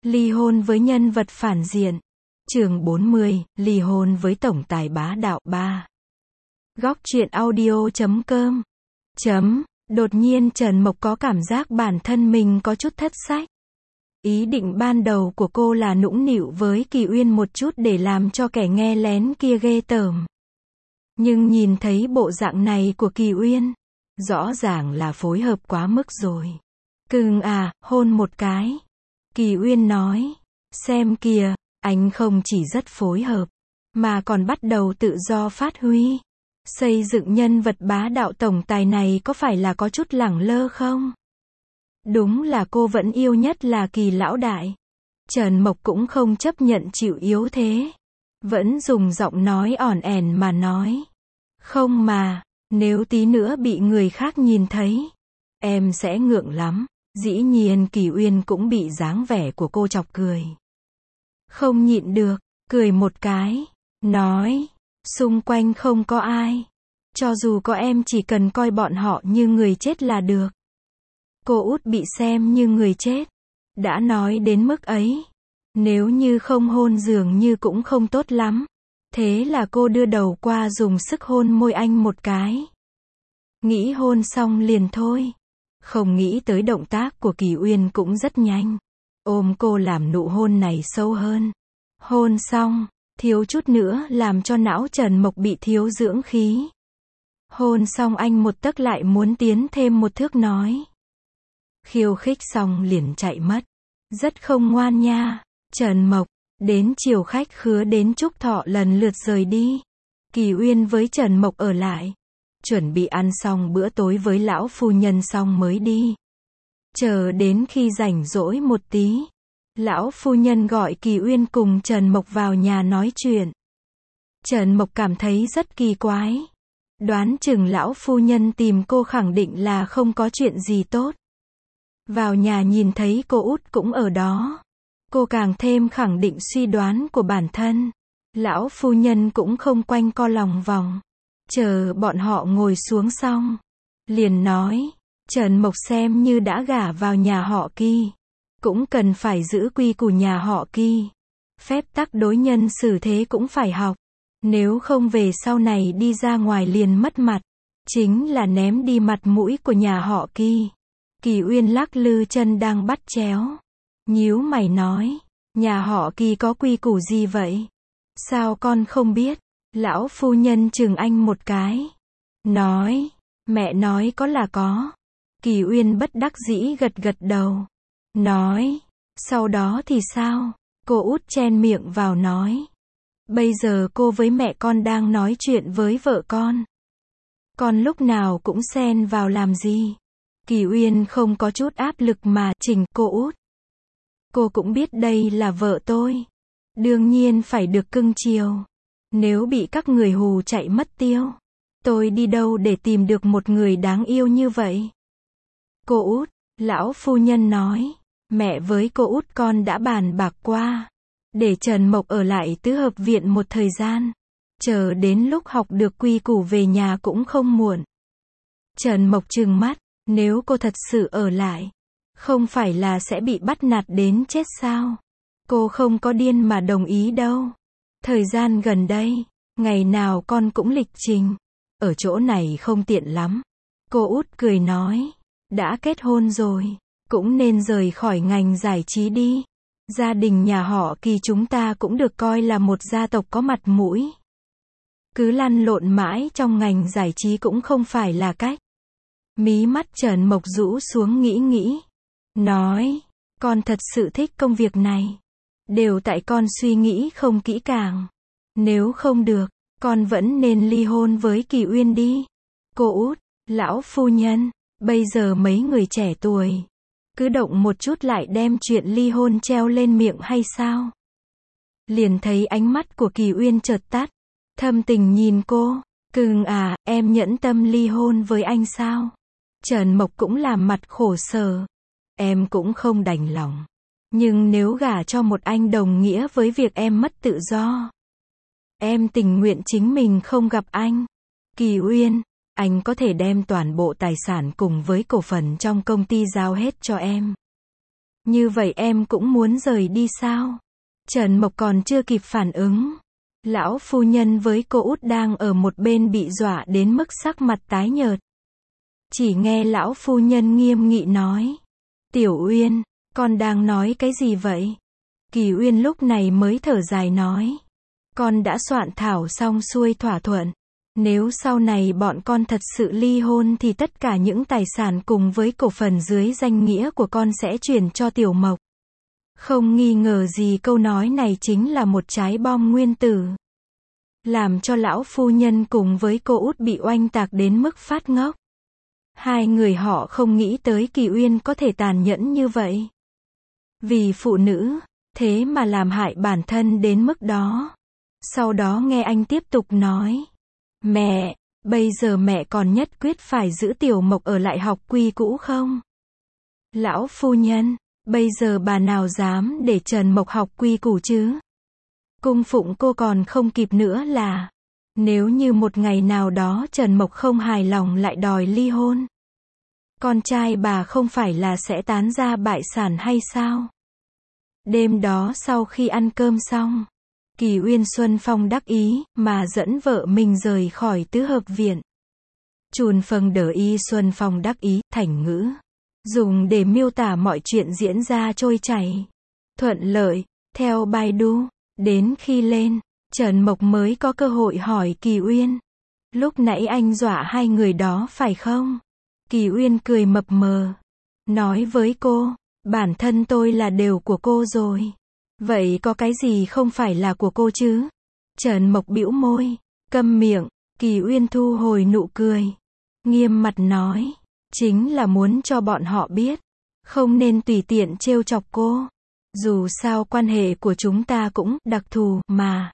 Ly hôn với nhân vật phản diện. Chương 40, ly hôn với tổng tài bá đạo 3. Góc truyện audio.com. Đột nhiên Trần Mộc có cảm giác bản thân mình có chút thất sách. Ý định ban đầu của cô là nũng nịu với Kỳ Uyên một chút để làm cho kẻ nghe lén kia ghê tởm. Nhưng nhìn thấy bộ dạng này của Kỳ Uyên, rõ ràng là phối hợp quá mức rồi. Cưng à, hôn một cái. Kỳ Uyên nói, xem kìa, anh không chỉ rất phối hợp, mà còn bắt đầu tự do phát huy. Xây dựng nhân vật bá đạo tổng tài này có phải là có chút lẳng lơ không? Đúng là cô vẫn yêu nhất là Kỳ lão đại. Trần Mộc cũng không chấp nhận chịu yếu thế. Vẫn dùng giọng nói ỏn ẻn mà nói. Không mà, nếu tí nữa bị người khác nhìn thấy, em sẽ ngượng lắm. Dĩ nhiên Kỳ Uyên cũng bị dáng vẻ của cô chọc cười. Không nhịn được, cười một cái, nói, xung quanh không có ai. Cho dù có em chỉ cần coi bọn họ như người chết là được. Cô út bị xem như người chết. Đã nói đến mức ấy. Nếu như không hôn dường như cũng không tốt lắm. Thế là cô đưa đầu qua dùng sức hôn môi anh một cái. Nghĩ hôn xong liền thôi. Không nghĩ tới động tác của Kỳ Uyên cũng rất nhanh. Ôm cô làm nụ hôn này sâu hơn. Hôn xong, thiếu chút nữa làm cho não Trần Mộc bị thiếu dưỡng khí. Hôn xong anh một tấc lại muốn tiến thêm một thước nói. Khiêu khích xong liền chạy mất. Rất không ngoan nha, Trần Mộc. Đến chiều khách khứa đến chúc thọ lần lượt rời đi. Kỳ Uyên với Trần Mộc ở lại. Chuẩn bị ăn xong bữa tối với lão phu nhân xong mới đi. Chờ đến khi rảnh rỗi một tí. Lão phu nhân gọi Kỳ Uyên cùng Trần Mộc vào nhà nói chuyện. Trần Mộc cảm thấy rất kỳ quái. Đoán chừng lão phu nhân tìm cô khẳng định là không có chuyện gì tốt. Vào nhà nhìn thấy cô út cũng ở đó. Cô càng thêm khẳng định suy đoán của bản thân. Lão phu nhân cũng không quanh co lòng vòng. Chờ bọn họ ngồi xuống xong. Liền nói, Trần Mộc xem như đã gả vào nhà họ Kỳ. Cũng cần phải giữ quy củ nhà họ Kỳ. Phép tắc đối nhân xử thế cũng phải học. Nếu không về sau này đi ra ngoài liền mất mặt. Chính là ném đi mặt mũi của nhà họ Kỳ. Kỳ Uyên lắc lư chân đang bắt chéo. Nhíu mày nói, nhà họ Kỳ có quy củ gì vậy? Sao con không biết? Lão phu nhân chừng anh một cái. Nói, mẹ nói có là có. Kỳ Uyên bất đắc dĩ gật gật đầu. Nói, sau đó thì sao? Cô út chen miệng vào nói. Bây giờ cô với mẹ con đang nói chuyện với vợ con. Con lúc nào cũng xen vào làm gì? Kỳ Uyên không có chút áp lực mà chỉnh cô út. Cô cũng biết đây là vợ tôi. Đương nhiên phải được cưng chiều. Nếu bị các người hù chạy mất tiêu. Tôi đi đâu để tìm được một người đáng yêu như vậy? Cô út, lão phu nhân nói. Mẹ với cô út con đã bàn bạc qua. Để Trần Mộc ở lại tứ hợp viện một thời gian. Chờ đến lúc học được quy củ về nhà cũng không muộn. Trần Mộc trừng mắt. Nếu cô thật sự ở lại. Không phải là sẽ bị bắt nạt đến chết sao? Cô không có điên mà đồng ý đâu. Thời gian gần đây, ngày nào con cũng lịch trình. Ở chỗ này không tiện lắm. Cô út cười nói. Đã kết hôn rồi. Cũng nên rời khỏi ngành giải trí đi. Gia đình nhà họ Kỳ chúng ta cũng được coi là một gia tộc có mặt mũi. Cứ lăn lộn mãi trong ngành giải trí cũng không phải là cách. Mí mắt Trần Mộc rũ xuống nghĩ. Nói, con thật sự thích công việc này. Đều tại con suy nghĩ không kỹ càng. Nếu không được, con vẫn nên ly hôn với Kỳ Uyên đi. Cô út, lão phu nhân, bây giờ mấy người trẻ tuổi. Cứ động một chút lại đem chuyện ly hôn treo lên miệng hay sao? Liền thấy ánh mắt của Kỳ Uyên chợt tắt. Thâm tình nhìn cô. Cưng à, em nhẫn tâm ly hôn với anh sao? Trần Mộc cũng làm mặt khổ sở. Em cũng không đành lòng. Nhưng nếu gả cho một anh đồng nghĩa với việc em mất tự do. Em tình nguyện chính mình không gặp anh. Kỳ Uyên, anh có thể đem toàn bộ tài sản cùng với cổ phần trong công ty giao hết cho em. Như vậy em cũng muốn rời đi sao? Trần Mộc còn chưa kịp phản ứng. Lão phu nhân với cô út đang ở một bên bị dọa đến mức sắc mặt tái nhợt. Chỉ nghe lão phu nhân nghiêm nghị nói. Tiểu Uyên, con đang nói cái gì vậy? Kỳ Uyên lúc này mới thở dài nói. Con đã soạn thảo xong xuôi thỏa thuận. Nếu sau này bọn con thật sự ly hôn thì tất cả những tài sản cùng với cổ phần dưới danh nghĩa của con sẽ chuyển cho Tiểu Mộc. Không nghi ngờ gì câu nói này chính là một trái bom nguyên tử. Làm cho lão phu nhân cùng với cô út bị oanh tạc đến mức phát ngốc. Hai người họ không nghĩ tới Kỳ Uyên có thể tàn nhẫn như vậy. Vì phụ nữ, thế mà làm hại bản thân đến mức đó. Sau đó nghe anh tiếp tục nói. Mẹ, bây giờ mẹ còn nhất quyết phải giữ Tiểu Mộc ở lại học quy cũ không? Lão phu nhân, bây giờ bà nào dám để Trần Mộc học quy củ chứ? Cung phụng cô còn không kịp nữa là. Nếu như một ngày nào đó Trần Mộc không hài lòng lại đòi ly hôn. Con trai bà không phải là sẽ tán ra bại sản hay sao? Đêm đó sau khi ăn cơm xong. Kỳ Uyên Xuân Phong đắc ý, mà dẫn vợ mình rời khỏi tứ hợp viện. Chùn phần đờ y Xuân Phong đắc ý, thành ngữ. Dùng để miêu tả mọi chuyện diễn ra trôi chảy. Thuận lợi, theo Baidu. Đến khi lên, Trần Mộc mới có cơ hội hỏi Kỳ Uyên. Lúc nãy anh dọa hai người đó phải không? Kỳ Uyên cười mập mờ. Nói với cô, bản thân tôi là đều của cô rồi. Vậy có cái gì không phải là của cô chứ? Trần Mộc bĩu môi, câm miệng. Kỳ Uyên thu hồi nụ cười. Nghiêm mặt nói, chính là muốn cho bọn họ biết. Không nên tùy tiện trêu chọc cô. Dù sao quan hệ của chúng ta cũng đặc thù mà.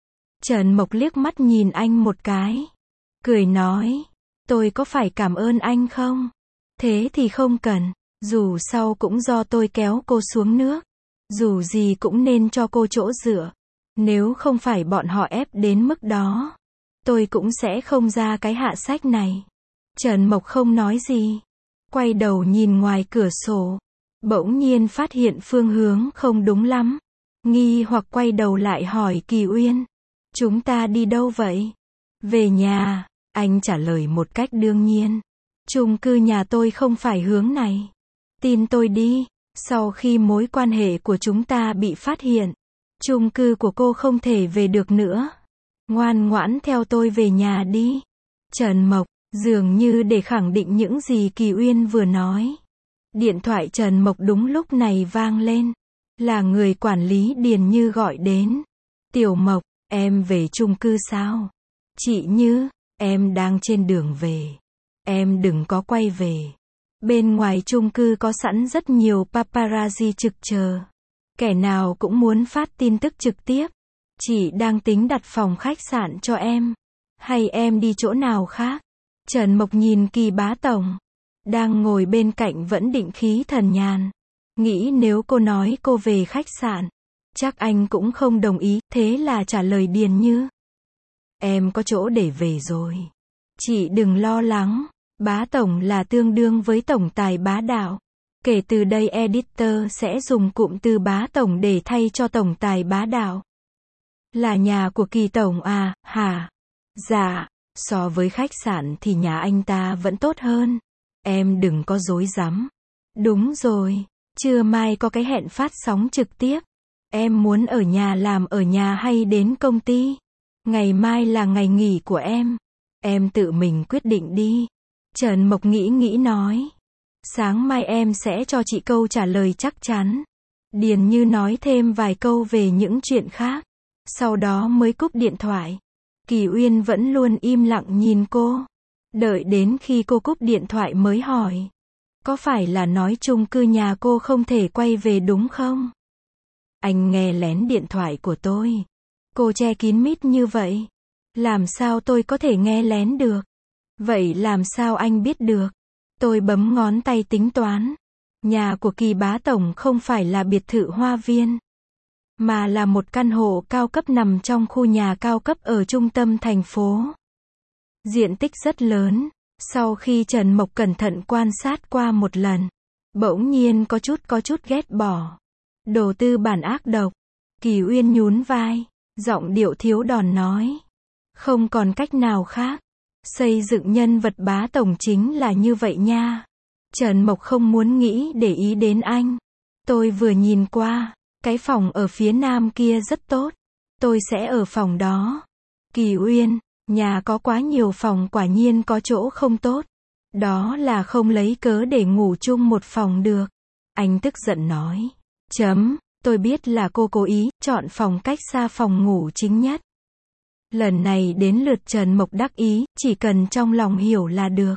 Trần Mộc liếc mắt nhìn anh một cái. Cười nói, tôi có phải cảm ơn anh không? Thế thì không cần. Dù sao cũng do tôi kéo cô xuống nước. Dù gì cũng nên cho cô chỗ dựa. Nếu không phải bọn họ ép đến mức đó, tôi cũng sẽ không ra cái hạ sách này. Trần Mộc không nói gì. Quay đầu nhìn ngoài cửa sổ. Bỗng nhiên phát hiện phương hướng không đúng lắm. Nghi hoặc quay đầu lại hỏi Kỳ Uyên. Chúng ta đi đâu vậy? Về nhà, anh trả lời một cách đương nhiên. Chung cư nhà tôi không phải hướng này. Tin tôi đi, sau khi mối quan hệ của chúng ta bị phát hiện, chung cư của cô không thể về được nữa. Ngoan ngoãn theo tôi về nhà đi. Trần Mộc, dường như để khẳng định những gì Kỳ Uyên vừa nói. Điện thoại Trần Mộc đúng lúc này vang lên. Là người quản lý Điền Như gọi đến. Tiểu Mộc, em về chung cư sao? Chị Như, em đang trên đường về. Em đừng có quay về. Bên ngoài chung cư có sẵn rất nhiều paparazzi trực chờ. Kẻ nào cũng muốn phát tin tức trực tiếp. Chị đang tính đặt phòng khách sạn cho em. Hay em đi chỗ nào khác? Trần Mộc nhìn Kỳ bá tổng. Đang ngồi bên cạnh vẫn định khí thần nhàn. Nghĩ nếu cô nói cô về khách sạn, chắc anh cũng không đồng ý, thế là trả lời Điền Như. Em có chỗ để về rồi. Chị đừng lo lắng, bá tổng là tương đương với tổng tài bá đạo. Kể từ đây editor sẽ dùng cụm từ bá tổng để thay cho tổng tài bá đạo. Là nhà của Kỳ tổng à, hả? Dạ, so với khách sạn thì nhà anh ta vẫn tốt hơn. Em đừng có dối rắm. Đúng rồi, trưa mai có cái hẹn phát sóng trực tiếp. Em muốn ở nhà làm ở nhà hay đến công ty? Ngày mai là ngày nghỉ của em. Em tự mình quyết định đi. Trần Mộc nghĩ nói. Sáng mai em sẽ cho chị câu trả lời chắc chắn. Điền Như nói thêm vài câu về những chuyện khác. Sau đó mới cúp điện thoại. Kỳ Uyên vẫn luôn im lặng nhìn cô. Đợi đến khi cô cúp điện thoại mới hỏi. Có phải là nói chung cư nhà cô không thể quay về đúng không? Anh nghe lén điện thoại của tôi. Cô che kín mít như vậy. Làm sao tôi có thể nghe lén được? Vậy làm sao anh biết được? Tôi bấm ngón tay tính toán. Nhà của Kỳ bá tổng không phải là biệt thự hoa viên, mà là một căn hộ cao cấp nằm trong khu nhà cao cấp ở trung tâm thành phố. Diện tích rất lớn. Sau khi Trần Mộc cẩn thận quan sát qua một lần, Bỗng nhiên có chút ghét bỏ. Đồ tư bản ác độc. Kỳ Uyên nhún vai, giọng điệu thiếu đòn nói. Không còn cách nào khác. Xây dựng nhân vật bá tổng chính là như vậy nha. Trần Mộc không muốn nghĩ để ý đến anh. Tôi vừa nhìn qua, cái phòng ở phía nam kia rất tốt. Tôi sẽ ở phòng đó. Kỳ Uyên, nhà có quá nhiều phòng quả nhiên có chỗ không tốt. Đó là không lấy cớ để ngủ chung một phòng được. Anh tức giận nói. Tôi biết là cô cố ý chọn phòng cách xa phòng ngủ chính nhất. Lần này đến lượt Trần Mộc đắc ý, chỉ cần trong lòng hiểu là được.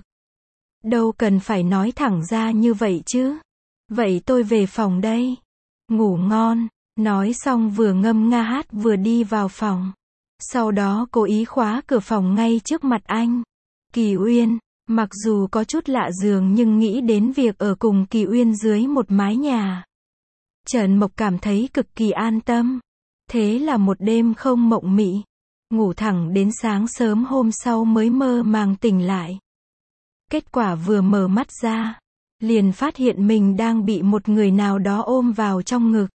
Đâu cần phải nói thẳng ra như vậy chứ. Vậy tôi về phòng đây. Ngủ ngon. Nói xong vừa ngâm nga hát vừa đi vào phòng. Sau đó cố ý khóa cửa phòng ngay trước mặt anh. Kỳ Uyên, mặc dù có chút lạ giường nhưng nghĩ đến việc ở cùng Kỳ Uyên dưới một mái nhà. Trần Mộc cảm thấy cực kỳ an tâm. Thế là một đêm không mộng mị. Ngủ thẳng đến sáng sớm hôm sau mới mơ màng tỉnh lại. Kết quả vừa mở mắt ra, liền phát hiện mình đang bị một người nào đó ôm vào trong ngực.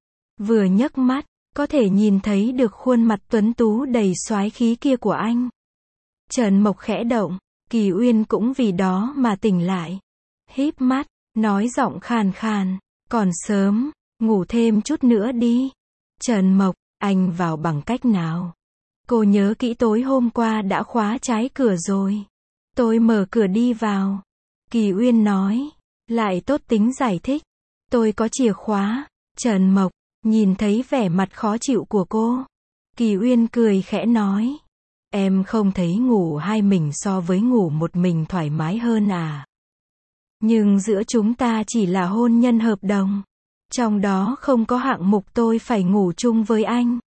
Vừa nhấc mắt, có thể nhìn thấy được khuôn mặt tuấn tú đầy soái khí kia của anh. Trần Mộc khẽ động, Kỳ Uyên cũng vì đó mà tỉnh lại. Híp mắt, nói giọng khàn khàn, còn sớm, ngủ thêm chút nữa đi. Trần Mộc, anh vào bằng cách nào? Cô nhớ kỹ tối hôm qua đã khóa trái cửa rồi. Tôi mở cửa đi vào. Kỳ Uyên nói, lại tốt tính giải thích. Tôi có chìa khóa. Trần Mộc, nhìn thấy vẻ mặt khó chịu của cô. Kỳ Uyên cười khẽ nói. Em không thấy ngủ hai mình so với ngủ một mình thoải mái hơn à? Nhưng giữa chúng ta chỉ là hôn nhân hợp đồng. Trong đó không có hạng mục tôi phải ngủ chung với anh.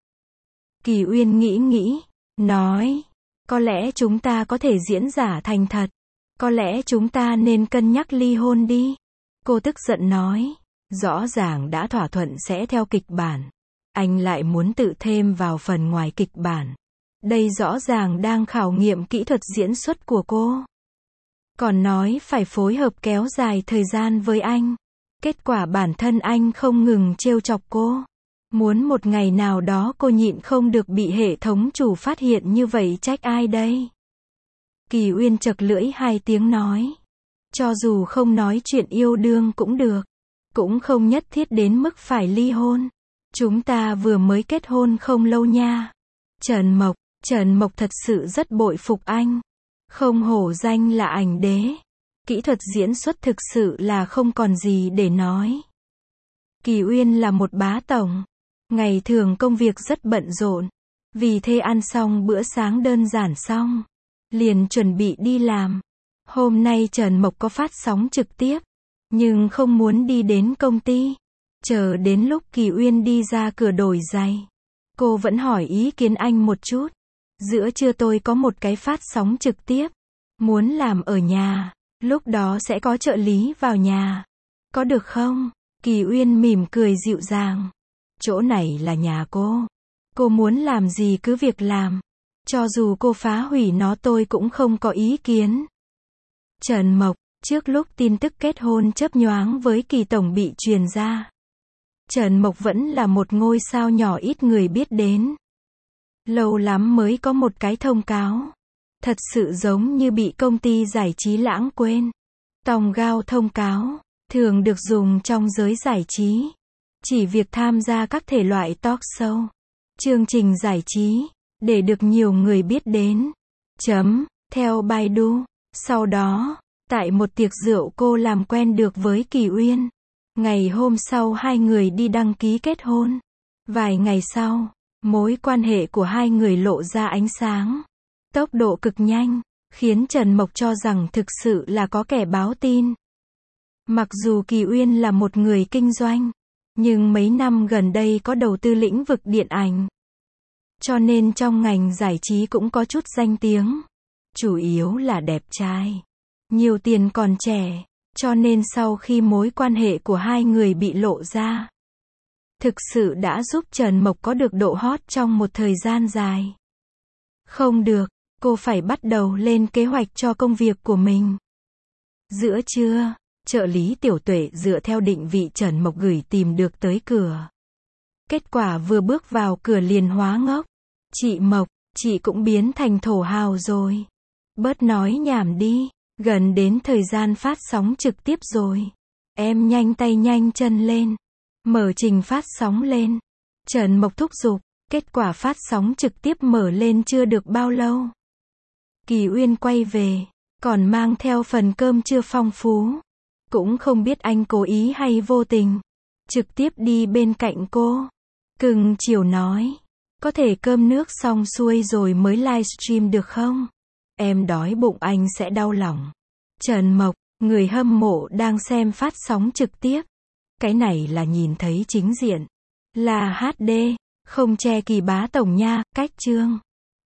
Kỳ Uyên nghĩ, nói. Có lẽ chúng ta có thể diễn giả thành thật. Có lẽ chúng ta nên cân nhắc ly hôn đi. Cô tức giận nói. Rõ ràng đã thỏa thuận sẽ theo kịch bản. Anh lại muốn tự thêm vào phần ngoài kịch bản. Đây rõ ràng đang khảo nghiệm kỹ thuật diễn xuất của cô. Còn nói phải phối hợp kéo dài thời gian với anh. Kết quả bản thân anh không ngừng trêu chọc cô. Muốn một ngày nào đó cô nhịn không được bị hệ thống chủ phát hiện như vậy trách ai đây? Kỳ Uyên chật lưỡi hai tiếng nói. Cho dù không nói chuyện yêu đương cũng được. Cũng không nhất thiết đến mức phải ly hôn. Chúng ta vừa mới kết hôn không lâu nha. Trần Mộc thật sự rất bội phục anh. Không hổ danh là ảnh đế. Kỹ thuật diễn xuất thực sự là không còn gì để nói. Kỳ Uyên là một bá tổng. Ngày thường công việc rất bận rộn. Vì thế ăn xong bữa sáng đơn giản xong. Liền chuẩn bị đi làm. Hôm nay Trần Mộc có phát sóng trực tiếp. Nhưng không muốn đi đến công ty. Chờ đến lúc Kỳ Uyên đi ra cửa đổi giày. Cô vẫn hỏi ý kiến anh một chút. Giữa trưa tôi có một cái phát sóng trực tiếp. Muốn làm ở nhà. Lúc đó sẽ có trợ lý vào nhà. Có được không? Kỳ Uyên mỉm cười dịu dàng. Chỗ này là nhà cô. Cô muốn làm gì cứ việc làm. Cho dù cô phá hủy nó tôi cũng không có ý kiến. Trần Mộc, trước lúc tin tức kết hôn chớp nhoáng với Kỳ tổng bị truyền ra. Trần Mộc vẫn là một ngôi sao nhỏ ít người biết đến. Lâu lắm mới có một cái thông cáo. Thật sự giống như bị công ty giải trí lãng quên. Tòng gao thông cáo, thường được dùng trong giới giải trí. Chỉ việc tham gia các thể loại talk show, chương trình giải trí, để được nhiều người biết đến. Theo Baidu. Sau đó, tại một tiệc rượu cô làm quen được với Kỳ Uyên. Ngày hôm sau hai người đi đăng ký kết hôn. Vài ngày sau, mối quan hệ của hai người lộ ra ánh sáng. Tốc độ cực nhanh, khiến Trần Mộc cho rằng thực sự là có kẻ báo tin. Mặc dù Kỳ Uyên là một người kinh doanh, nhưng mấy năm gần đây có đầu tư lĩnh vực điện ảnh. Cho nên trong ngành giải trí cũng có chút danh tiếng. Chủ yếu là đẹp trai, nhiều tiền còn trẻ. Cho nên sau khi mối quan hệ của hai người bị lộ ra, thực sự đã giúp Trần Mộc có được độ hot trong một thời gian dài. Không được, cô phải bắt đầu lên kế hoạch cho công việc của mình. Giữa trưa, Trợ lý Tiểu Tuệ dựa theo định vị Trần Mộc gửi tìm được tới cửa. Kết quả vừa bước vào cửa liền hóa ngốc. Chị Mộc, chị cũng biến thành thổ hào rồi. Bớt nói nhảm đi, gần đến thời gian phát sóng trực tiếp rồi. Em nhanh tay nhanh chân lên. Mở trình phát sóng lên. Trần Mộc thúc giục, kết quả phát sóng trực tiếp mở lên chưa được bao lâu. Kỳ Uyên quay về, còn mang theo phần cơm chưa phong phú. Cũng không biết anh cố ý hay vô tình. Trực tiếp đi bên cạnh cô. Cưng chiều nói, có thể cơm nước xong xuôi rồi mới livestream được không? Em đói bụng anh sẽ đau lòng. Trần Mộc, người hâm mộ đang xem phát sóng trực tiếp. Cái này là nhìn thấy chính diện. Là HD, không che Kỳ bá tổng nha, cách chương.